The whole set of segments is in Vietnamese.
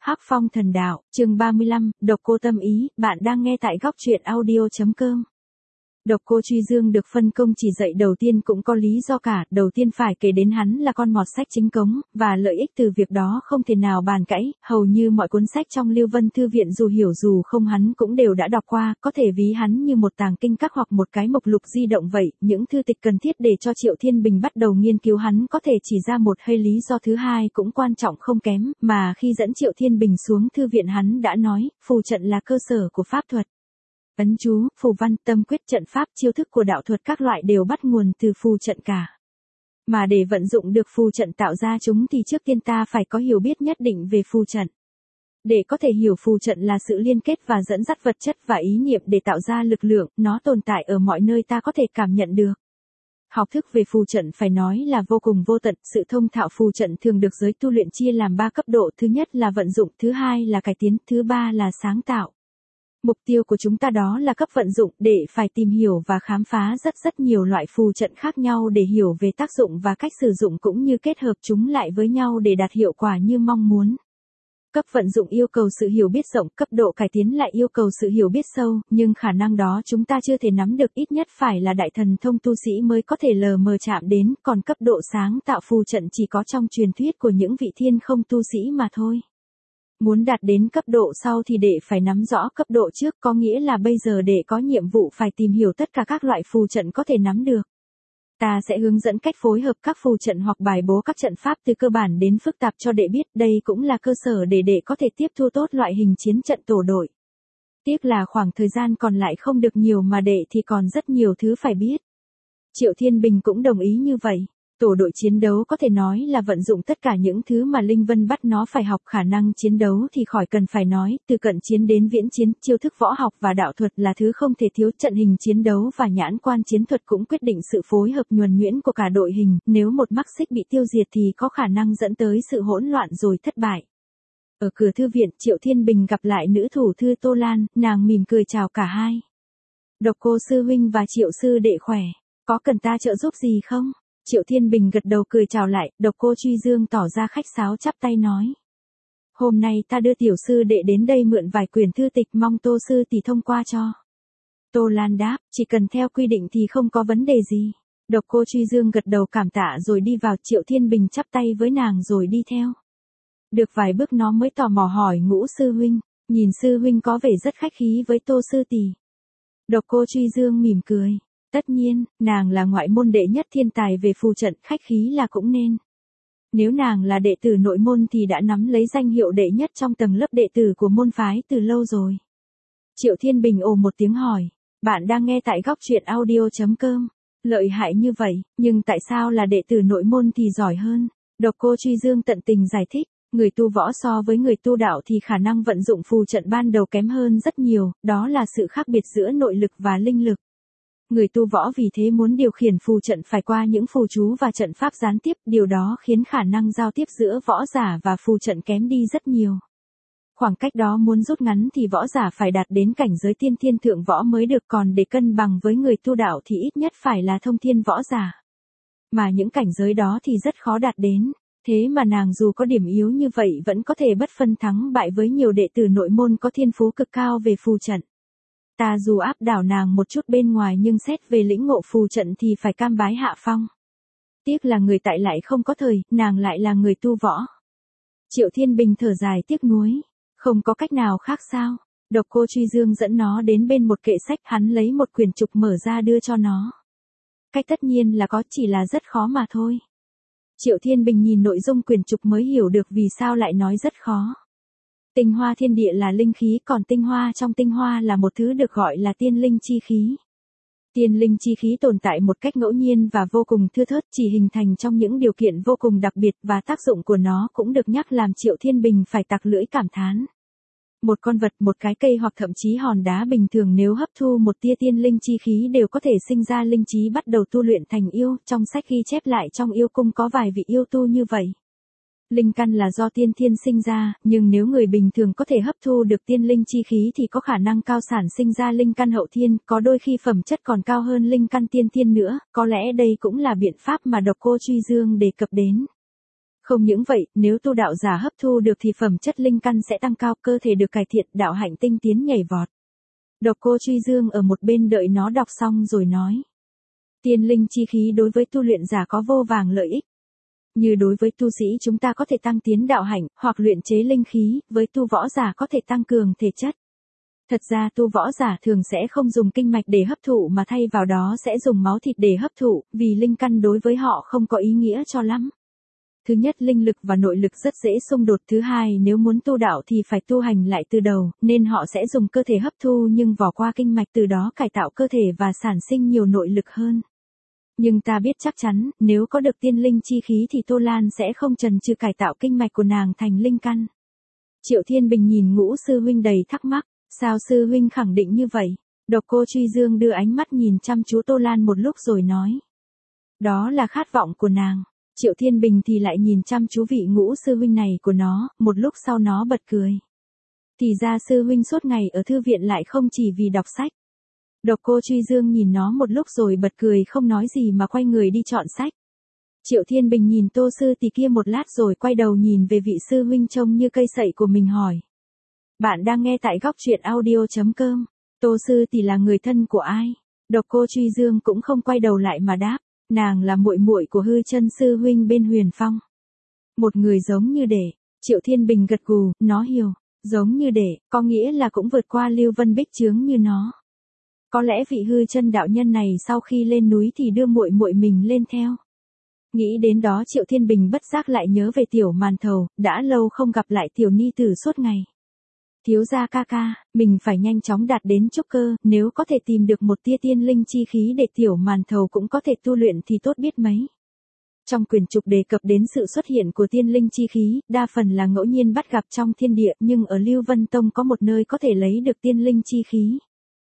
Hắc Phong Thần Đạo, chương 35, Độc Cô Tâm Ý, bạn đang nghe tại góc truyện audio.com. Độc Cô Truy Dương được phân công chỉ dạy đầu tiên cũng có lý do cả, đầu tiên phải kể đến hắn là con mọt sách chính cống, và lợi ích từ việc đó không thể nào bàn cãi, hầu như mọi cuốn sách trong Lưu Vân Thư Viện dù hiểu dù không hắn cũng đều đã đọc qua, có thể ví hắn như một tàng kinh các hoặc một cái mục lục di động vậy, những thư tịch cần thiết để cho Triệu Thiên Bình bắt đầu nghiên cứu hắn có thể chỉ ra một hay lý do thứ hai cũng quan trọng không kém, mà khi dẫn Triệu Thiên Bình xuống thư viện hắn đã nói, phù trận là cơ sở của pháp thuật. Ấn chú, phù văn, tâm quyết, trận pháp, chiêu thức của đạo thuật các loại đều bắt nguồn từ phù trận cả. Mà để vận dụng được phù trận tạo ra chúng thì trước tiên ta phải có hiểu biết nhất định về phù trận. Để có thể hiểu phù trận là sự liên kết và dẫn dắt vật chất và ý niệm để tạo ra lực lượng, nó tồn tại ở mọi nơi ta có thể cảm nhận được. Học thức về phù trận phải nói là vô cùng vô tận, sự thông thạo phù trận thường được giới tu luyện chia làm 3 cấp độ, thứ nhất là vận dụng, thứ hai là cải tiến, thứ ba là sáng tạo. Mục tiêu của chúng ta đó là cấp vận dụng để phải tìm hiểu và khám phá rất nhiều loại phù trận khác nhau để hiểu về tác dụng và cách sử dụng cũng như kết hợp chúng lại với nhau để đạt hiệu quả như mong muốn. Cấp vận dụng yêu cầu sự hiểu biết rộng, cấp độ cải tiến lại yêu cầu sự hiểu biết sâu, nhưng khả năng đó chúng ta chưa thể nắm được, ít nhất phải là đại thần thông tu sĩ mới có thể lờ mờ chạm đến, còn cấp độ sáng tạo phù trận chỉ có trong truyền thuyết của những vị thiên không tu sĩ mà thôi. Muốn đạt đến cấp độ sau thì để phải nắm rõ cấp độ trước, có nghĩa là bây giờ để có nhiệm vụ phải tìm hiểu tất cả các loại phù trận có thể nắm được. Ta sẽ hướng dẫn cách phối hợp các phù trận hoặc bài bố các trận pháp từ cơ bản đến phức tạp cho đệ biết, đây cũng là cơ sở để đệ có thể tiếp thu tốt loại hình chiến trận tổ đội. Tiếc là khoảng thời gian còn lại không được nhiều mà đệ thì còn rất nhiều thứ phải biết. Triệu Thiên Bình cũng đồng ý như vậy. Tổ đội chiến đấu có thể nói là vận dụng tất cả những thứ mà Linh Vân bắt nó phải học, khả năng chiến đấu thì khỏi cần phải nói, từ cận chiến đến viễn chiến, chiêu thức võ học và đạo thuật là thứ không thể thiếu, trận hình chiến đấu và nhãn quan chiến thuật cũng quyết định sự phối hợp nhuần nhuyễn của cả đội hình, nếu một mắc xích bị tiêu diệt thì có khả năng dẫn tới sự hỗn loạn rồi thất bại. Ở cửa thư viện, Triệu Thiên Bình gặp lại nữ thủ thư Tô Lan, nàng mỉm cười chào cả hai. Độc Cô sư huynh và Triệu sư đệ khỏe, có cần ta trợ giúp gì không? Triệu Thiên Bình gật đầu cười chào lại, Độc Cô Truy Dương tỏ ra khách sáo chắp tay nói. Hôm nay ta đưa tiểu sư đệ đến đây mượn vài quyển thư tịch, mong Tô sư tỷ thông qua cho. Tô Lan đáp, chỉ cần theo quy định thì không có vấn đề gì. Độc Cô Truy Dương gật đầu cảm tạ rồi đi vào, Triệu Thiên Bình chắp tay với nàng rồi đi theo. Được vài bước nó mới tò mò hỏi Ngũ sư huynh, nhìn sư huynh có vẻ rất khách khí với Tô sư tỷ. Độc Cô Truy Dương mỉm cười. Tất nhiên, nàng là ngoại môn đệ nhất thiên tài về phù trận, khách khí là cũng nên. Nếu nàng là đệ tử nội môn thì đã nắm lấy danh hiệu đệ nhất trong tầng lớp đệ tử của môn phái từ lâu rồi. Triệu Thiên Bình ồ một tiếng hỏi, bạn đang nghe tại góc truyện audio.com. Lợi hại như vậy, nhưng tại sao là đệ tử nội môn thì giỏi hơn? Độc Cô Truy Dương tận tình giải thích, người tu võ so với người tu đạo thì khả năng vận dụng phù trận ban đầu kém hơn rất nhiều, đó là sự khác biệt giữa nội lực và linh lực. Người tu võ vì thế muốn điều khiển phù trận phải qua những phù chú và trận pháp gián tiếp, điều đó khiến khả năng giao tiếp giữa võ giả và phù trận kém đi rất nhiều. Khoảng cách đó muốn rút ngắn thì võ giả phải đạt đến cảnh giới tiên thiên thượng võ mới được, còn để cân bằng với người tu đạo thì ít nhất phải là thông thiên võ giả. Mà những cảnh giới đó thì rất khó đạt đến, thế mà nàng dù có điểm yếu như vậy vẫn có thể bất phân thắng bại với nhiều đệ tử nội môn có thiên phú cực cao về phù trận. Ta dù áp đảo nàng một chút bên ngoài nhưng xét về lĩnh ngộ phù trận thì phải cam bái hạ phong. Tiếc là người tại lại không có thời, nàng lại là người tu võ. Triệu Thiên Bình thở dài tiếc nuối, không có cách nào khác sao? Độc Cô Truy Dương dẫn nó đến bên một kệ sách, hắn lấy một quyển trục mở ra đưa cho nó. Cách tất nhiên là có, chỉ là rất khó mà thôi. Triệu Thiên Bình nhìn nội dung quyển trục mới hiểu được vì sao lại nói rất khó. Tinh hoa thiên địa là linh khí, còn tinh hoa trong tinh hoa là một thứ được gọi là tiên linh chi khí. Tiên linh chi khí tồn tại một cách ngẫu nhiên và vô cùng thưa thớt, chỉ hình thành trong những điều kiện vô cùng đặc biệt, và tác dụng của nó cũng được nhắc làm Triệu Thiên Bình phải tặc lưỡi cảm thán. Một con vật, một cái cây hoặc thậm chí hòn đá bình thường nếu hấp thu một tia tiên linh chi khí đều có thể sinh ra linh trí, bắt đầu tu luyện thành yêu, trong sách ghi chép lại trong yêu cung có vài vị yêu tu như vậy. Linh căn là do tiên thiên sinh ra, nhưng nếu người bình thường có thể hấp thu được tiên linh chi khí thì có khả năng cao sản sinh ra linh căn hậu thiên, có đôi khi phẩm chất còn cao hơn linh căn tiên thiên nữa, có lẽ đây cũng là biện pháp mà Độc Cô Truy Dương đề cập đến. Không những vậy, nếu tu đạo giả hấp thu được thì phẩm chất linh căn sẽ tăng cao, cơ thể được cải thiện, đạo hạnh tinh tiến nhảy vọt. Độc Cô Truy Dương ở một bên đợi nó đọc xong rồi nói. Tiên linh chi khí đối với tu luyện giả có vô vàng lợi ích. Như đối với tu sĩ chúng ta có thể tăng tiến đạo hạnh, hoặc luyện chế linh khí, với tu võ giả có thể tăng cường thể chất. Thật ra tu võ giả thường sẽ không dùng kinh mạch để hấp thụ mà thay vào đó sẽ dùng máu thịt để hấp thụ, vì linh căn đối với họ không có ý nghĩa cho lắm. Thứ nhất, linh lực và nội lực rất dễ xung đột. Thứ hai, nếu muốn tu đạo thì phải tu hành lại từ đầu, nên họ sẽ dùng cơ thể hấp thu nhưng vò qua kinh mạch, từ đó cải tạo cơ thể và sản sinh nhiều nội lực hơn. Nhưng ta biết chắc chắn, nếu có được tiên linh chi khí thì Tô Lan sẽ không chần chừ cải tạo kinh mạch của nàng thành linh căn. Triệu Thiên Bình nhìn Ngũ sư huynh đầy thắc mắc, sao sư huynh khẳng định như vậy? Độc Cô Truy Dương đưa ánh mắt nhìn chăm chú Tô Lan một lúc rồi nói. Đó là khát vọng của nàng. Triệu Thiên Bình thì lại nhìn chăm chú vị Ngũ sư huynh này của nó, một lúc sau nó bật cười. Thì ra sư huynh suốt ngày ở thư viện lại không chỉ vì đọc sách. Độc Cô Truy Dương nhìn nó một lúc rồi bật cười không nói gì mà quay người đi chọn sách. Triệu Thiên Bình nhìn Tô sư tỷ kia một lát rồi quay đầu nhìn về vị sư huynh trông như cây sậy của mình hỏi. Bạn đang nghe tại góc truyện audio.com. Tô sư tỷ là người thân của ai? Độc Cô Truy Dương cũng không quay đầu lại mà đáp. Nàng là muội muội của Hư Chân sư huynh bên Huyền Phong. Một người giống như Đệ. Triệu Thiên Bình gật gù, nó hiểu. Giống như Đệ, có nghĩa là cũng vượt qua Lưu Vân Bích chướng như nó. Có lẽ vị Hư Chân đạo nhân này sau khi lên núi thì đưa muội muội mình lên theo. Nghĩ đến đó Triệu Thiên Bình bất giác lại nhớ về Tiểu Màn Thầu, đã lâu không gặp lại tiểu ni tử suốt ngày. Thiếu gia ca ca, mình phải nhanh chóng đạt đến trúc cơ, nếu có thể tìm được một tia tiên linh chi khí để Tiểu Màn Thầu cũng có thể tu luyện thì tốt biết mấy. Trong quyển trục đề cập đến sự xuất hiện của tiên linh chi khí, đa phần là ngẫu nhiên bắt gặp trong thiên địa, nhưng ở Lưu Vân Tông có một nơi có thể lấy được tiên linh chi khí.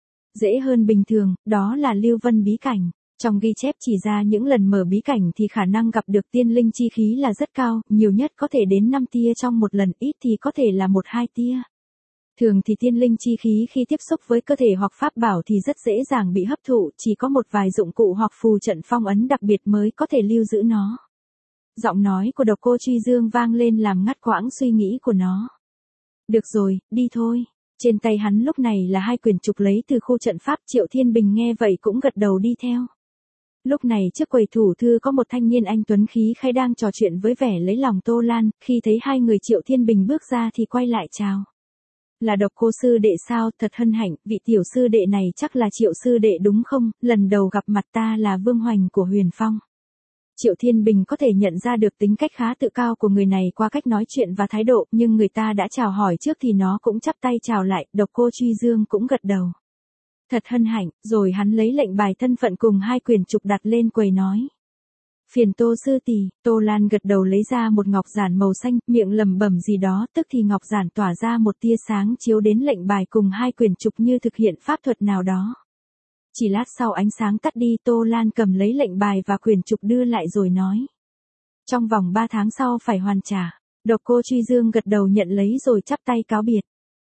Dễ hơn bình thường, đó là Lưu Vân bí cảnh. Trong ghi chép chỉ ra những lần mở bí cảnh thì khả năng gặp được tiên linh chi khí là rất cao, nhiều nhất có thể đến 5 tia trong một lần, ít thì có thể là 1-2 tia. Thường thì tiên linh chi khí khi tiếp xúc với cơ thể hoặc pháp bảo thì rất dễ dàng bị hấp thụ, chỉ có một vài dụng cụ hoặc phù trận phong ấn đặc biệt mới có thể lưu giữ nó. Giọng nói của Độc Cô Truy Dương vang lên làm ngắt quãng suy nghĩ của nó. Được rồi, đi thôi. Trên tay hắn lúc này là 2 quyển trục lấy từ khu trận pháp. Triệu Thiên Bình nghe vậy cũng gật đầu đi theo. Lúc này trước quầy thủ thư có một thanh niên anh tuấn khí khái đang trò chuyện với vẻ lấy lòng Tô Lan, khi thấy 2 người Triệu Thiên Bình bước ra thì quay lại chào. Là Độc Cô sư đệ sao, thật hân hạnh, vị tiểu sư đệ này chắc là Triệu sư đệ đúng không, lần đầu gặp mặt ta là Vương Hoành của Huyền Phong. Triệu Thiên Bình có thể nhận ra được tính cách khá tự cao của người này qua cách nói chuyện và thái độ, nhưng người ta đã chào hỏi trước thì nó cũng chắp tay chào lại, Độc Cô Truy Dương cũng gật đầu. Thật hân hạnh, rồi hắn lấy lệnh bài thân phận cùng 2 quyển trục đặt lên quầy nói. Phiền Tô sư tỷ. Tô Lan gật đầu lấy ra một ngọc giản màu xanh, miệng lẩm bẩm gì đó, tức thì ngọc giản tỏa ra một tia sáng chiếu đến lệnh bài cùng 2 quyển trục như thực hiện pháp thuật nào đó. Chỉ lát sau ánh sáng tắt đi, Tô Lan cầm lấy lệnh bài và quyển trục đưa lại rồi nói. Trong vòng 3 tháng sau phải hoàn trả. Độc Cô Truy Dương gật đầu nhận lấy rồi chắp tay cáo biệt.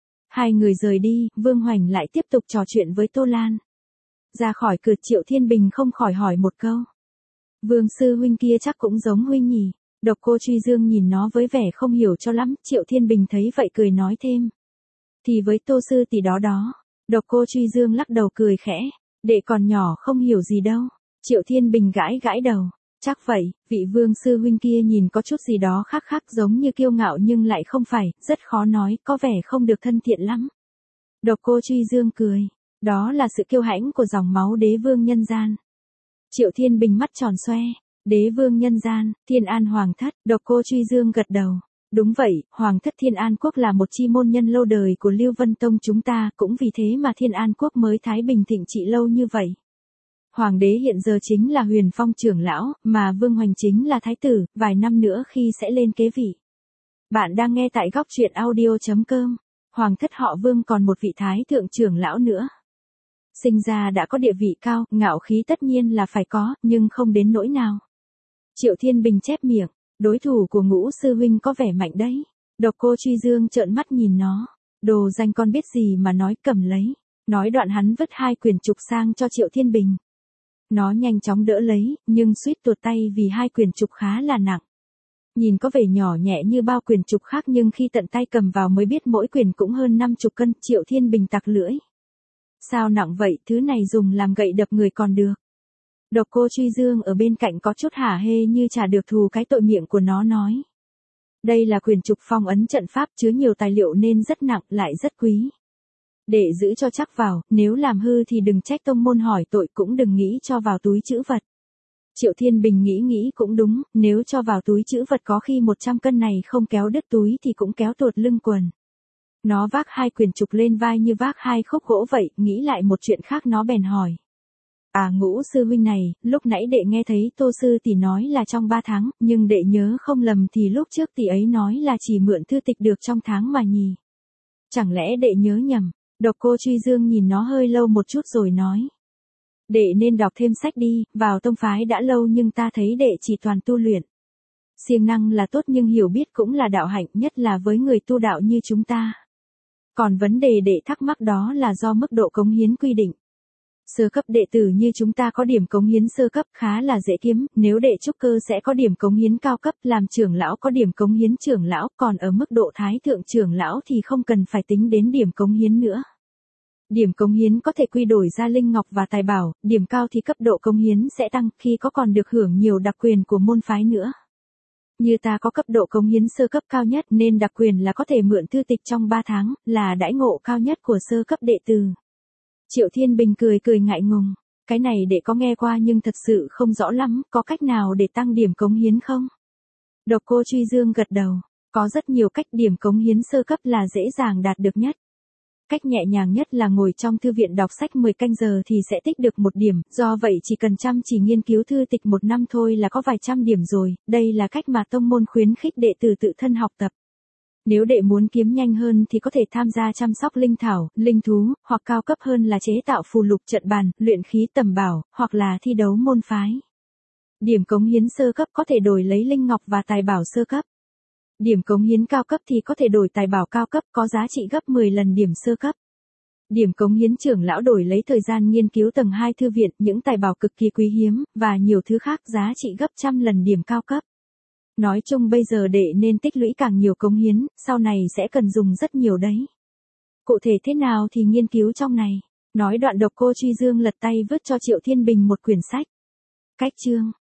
2 người rời đi, Vương Hoành lại tiếp tục trò chuyện với Tô Lan. Ra khỏi cửa Triệu Thiên Bình không khỏi hỏi một câu. Vương sư huynh kia chắc cũng giống huynh nhỉ. Độc Cô Truy Dương nhìn nó với vẻ không hiểu cho lắm, Triệu Thiên Bình thấy vậy cười nói thêm. Thì với Tô sư tỷ đó đó. Độc Cô Truy Dương lắc đầu cười khẽ. Đệ còn nhỏ không hiểu gì đâu. Triệu Thiên Bình gãi gãi đầu. Chắc vậy, vị Vương sư huynh kia nhìn có chút gì đó khác khác, giống như kiêu ngạo nhưng lại không phải, rất khó nói, có vẻ không được thân thiện lắm. Độc Cô Truy Dương cười. Đó là sự kiêu hãnh của dòng máu đế vương nhân gian. Triệu Thiên Bình mắt tròn xoe. Đế vương nhân gian, Thiên An Hoàng thất. Độc Cô Truy Dương gật đầu. Đúng vậy, Hoàng thất Thiên An Quốc là một chi môn nhân lâu đời của Lưu Vân Tông chúng ta, cũng vì thế mà Thiên An Quốc mới thái bình thịnh trị lâu như vậy. Hoàng đế hiện giờ chính là Huyền Phong trưởng lão, mà Vương Hoành chính là thái tử, vài năm nữa khi sẽ lên kế vị. Bạn đang nghe tại góc truyện audio.com. Hoàng thất họ Vương còn một vị thái thượng trưởng lão nữa. Sinh ra đã có địa vị cao, ngạo khí tất nhiên là phải có, nhưng không đến nỗi nào. Triệu Thiên Bình chép miệng, đối thủ của Ngũ sư huynh có vẻ mạnh đấy. Độc Cô Truy Dương trợn mắt nhìn nó. Đồ danh con biết gì mà nói, cầm lấy. Nói đoạn hắn vứt 2 quyển trục sang cho Triệu Thiên Bình. Nó nhanh chóng đỡ lấy, nhưng suýt tuột tay vì 2 quyển trục khá là nặng. Nhìn có vẻ nhỏ nhẹ như bao quyển trục khác nhưng khi tận tay cầm vào mới biết mỗi quyển cũng hơn 50 cân, Triệu Thiên Bình tặc lưỡi. Sao nặng vậy, thứ này dùng làm gậy đập người còn được. Độc Cô Truy Dương ở bên cạnh có chút hả hê như trả được thù cái tội miệng của nó nói. Đây là quyển trục phong ấn trận pháp chứa nhiều tài liệu nên rất nặng lại rất quý. Để giữ cho chắc vào, nếu làm hư thì đừng trách tông môn hỏi tội, cũng đừng nghĩ cho vào túi trữ vật. Triệu Thiên Bình nghĩ cũng đúng, nếu cho vào túi trữ vật có khi 100 cân này không kéo đứt túi thì cũng kéo tuột lưng quần. Nó vác 2 quyển trục lên vai như vác 2 khúc gỗ vậy, nghĩ lại một chuyện khác nó bèn hỏi. À, Ngũ sư huynh này, lúc nãy đệ nghe thấy Tô sư tỷ nói là trong 3 tháng, nhưng đệ nhớ không lầm thì lúc trước tỷ ấy nói là chỉ mượn thư tịch được trong tháng mà nhỉ. Chẳng lẽ đệ nhớ nhầm? Độc Cô Truy Dương nhìn nó hơi lâu một chút rồi nói. Đệ nên đọc thêm sách đi, vào tông phái đã lâu nhưng ta thấy đệ chỉ toàn tu luyện. Siêng năng là tốt nhưng hiểu biết cũng là đạo hạnh, nhất là với người tu đạo như chúng ta. Còn vấn đề đệ thắc mắc đó là do mức độ cống hiến quy định. Sơ cấp đệ tử như chúng ta có điểm cống hiến sơ cấp khá là dễ kiếm, nếu đệ trúc cơ sẽ có điểm cống hiến cao cấp, làm trưởng lão có điểm cống hiến trưởng lão, còn ở mức độ thái thượng trưởng lão thì không cần phải tính đến điểm cống hiến nữa. Điểm cống hiến có thể quy đổi ra linh ngọc và tài bảo, điểm cao thì cấp độ cống hiến sẽ tăng khi có còn được hưởng nhiều đặc quyền của môn phái nữa. Như ta có cấp độ cống hiến sơ cấp cao nhất nên đặc quyền là có thể mượn thư tịch trong 3 tháng, là đãi ngộ cao nhất của sơ cấp đệ tử. Triệu Thiên Bình cười ngại ngùng, cái này đệ có nghe qua nhưng thật sự không rõ lắm, có cách nào để tăng điểm cống hiến không? Độc Cô Truy Dương gật đầu, có rất nhiều cách, điểm cống hiến sơ cấp là dễ dàng đạt được nhất. Cách nhẹ nhàng nhất là ngồi trong thư viện đọc sách 10 canh giờ thì sẽ tích được 1 điểm, do vậy chỉ cần chăm chỉ nghiên cứu thư tịch 1 năm thôi là có vài trăm điểm rồi, đây là cách mà tông môn khuyến khích đệ tử tự thân học tập. Nếu đệ muốn kiếm nhanh hơn thì có thể tham gia chăm sóc linh thảo, linh thú, hoặc cao cấp hơn là chế tạo phù lục trận bàn, luyện khí tầm bảo, hoặc là thi đấu môn phái. Điểm cống hiến sơ cấp có thể đổi lấy linh ngọc và tài bảo sơ cấp. Điểm cống hiến cao cấp thì có thể đổi tài bảo cao cấp có giá trị gấp 10 lần điểm sơ cấp. Điểm cống hiến trưởng lão đổi lấy thời gian nghiên cứu tầng 2 thư viện, những tài bảo cực kỳ quý hiếm, và nhiều thứ khác giá trị gấp trăm lần điểm cao cấp. Nói chung bây giờ đệ nên tích lũy càng nhiều cống hiến, sau này sẽ cần dùng rất nhiều đấy. Cụ thể thế nào thì nghiên cứu trong này. Nói đoạn Độc Cô Truy Dương lật tay vứt cho Triệu Thiên Bình một quyển sách. Cách chương.